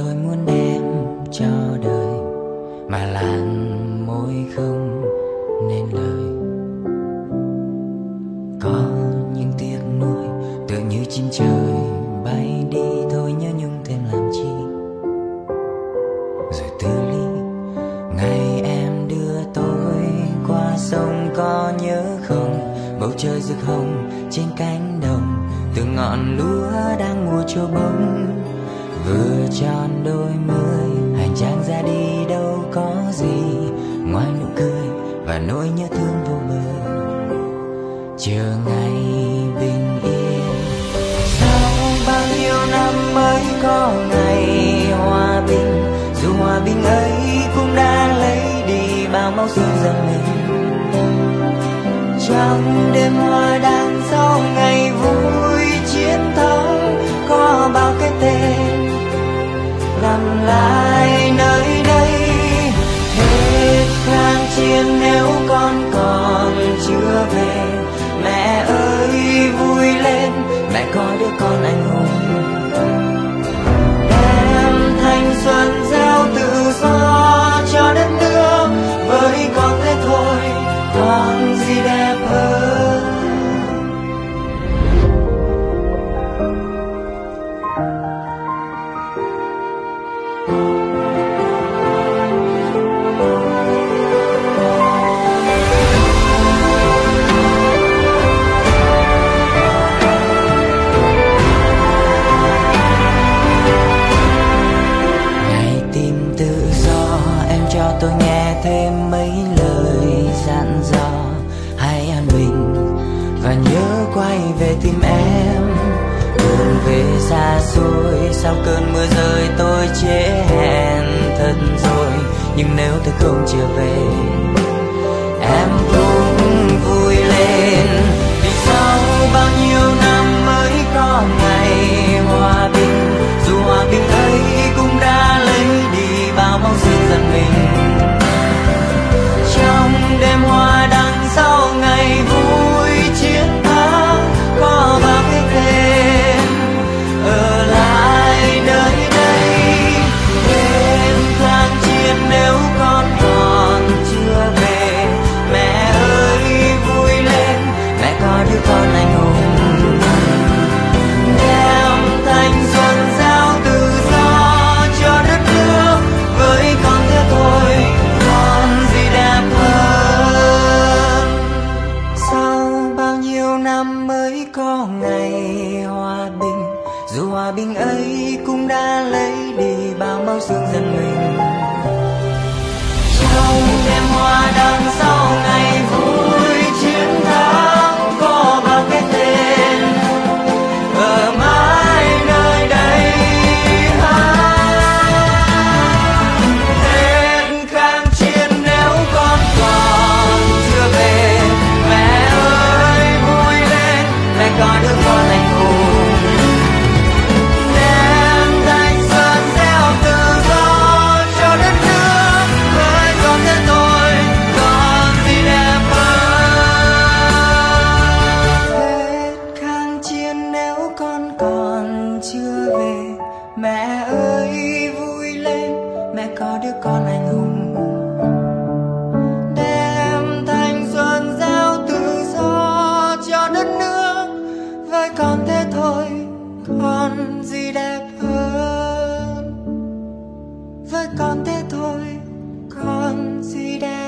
tôi muốn đem cho đời, mà làn môi không nên lời. Có những tiếc nuối tựa như chim trời bay đi, thôi nhớ nhung thêm làm chi. Rồi từ ly ngày em đưa tôi qua sông, có nhớ không? Bầu trời rực hồng trên cánh đồng, từ ngọn lúa đang mùa trổ bông. Vừa tròn đôi mươi, hành trang ra đi đâu có gì ngoài nụ cười và nỗi nhớ thương vô bờ. Chờ ngày bình yên, sau bao nhiêu năm mới có ngày hòa bình. Dù hòa bình ấy cũng đã lấy đi bao máu xương dân mình. Trong đêm hoa đăng sau ngày vui chiến thắng, có bao cái tên nằm lại nơi đây. Hết kháng chiến nếu con còn chưa về, mẹ ơi vui lên, mẹ có đứa con anh hùng. Đem thanh xuân gieo tự do cho đất nước, với con thế thôi còn gì đẹp hơn. Tôi nghe thêm mấy lời dặn dò, hãy an bình và nhớ quay về tìm em. Đường về xa xôi, sau cơn mưa rơi tôi trễ hẹn thật rồi. Nhưng nếu tôi không trở về, em cũng vui lên. Vì sau bao nhiêu năm mới có ngày hòa bình. Dù hòa bình ấy cũng đã lấy đi bao máu xương dân mình. Trong đêm hoa đăng sau ngày vui chiến thắng, có bao cái tên ở lại nơi đây. Đêm kháng chiến nếu con còn chưa về, mẹ ơi vui lên, mẹ có đứa con anh hùng. Đem thanh xuân giao tự do cho đất nước, với con thế thôi còn gì đẹp hơn. Sau bao nhiêu năm mới có ngày hòa bình. Dù hòa bình ấy cũng đã lấy đi bao máu xương dân mình. Trong đêm hoa đăng sau ngày vui chiến thắng, có bao cái tên ở mãi nơi đây. Hết kháng chiến nếu con còn chưa về, mẹ ơi vui lên, mẹ có đứa con anh hùng. Đem thanh xuân gieo tự do cho đất nước, với con thế thôi còn gì đẹp hơn. Hết kháng chiến nếu con còn chưa về, mẹ ơi vui lên, mẹ có đứa con anh hùng. Đem thanh xuân gieo tự do cho đất nước, với con thế thôi còn gì đẹp hơn. Với con thế thôi còn gì đẹp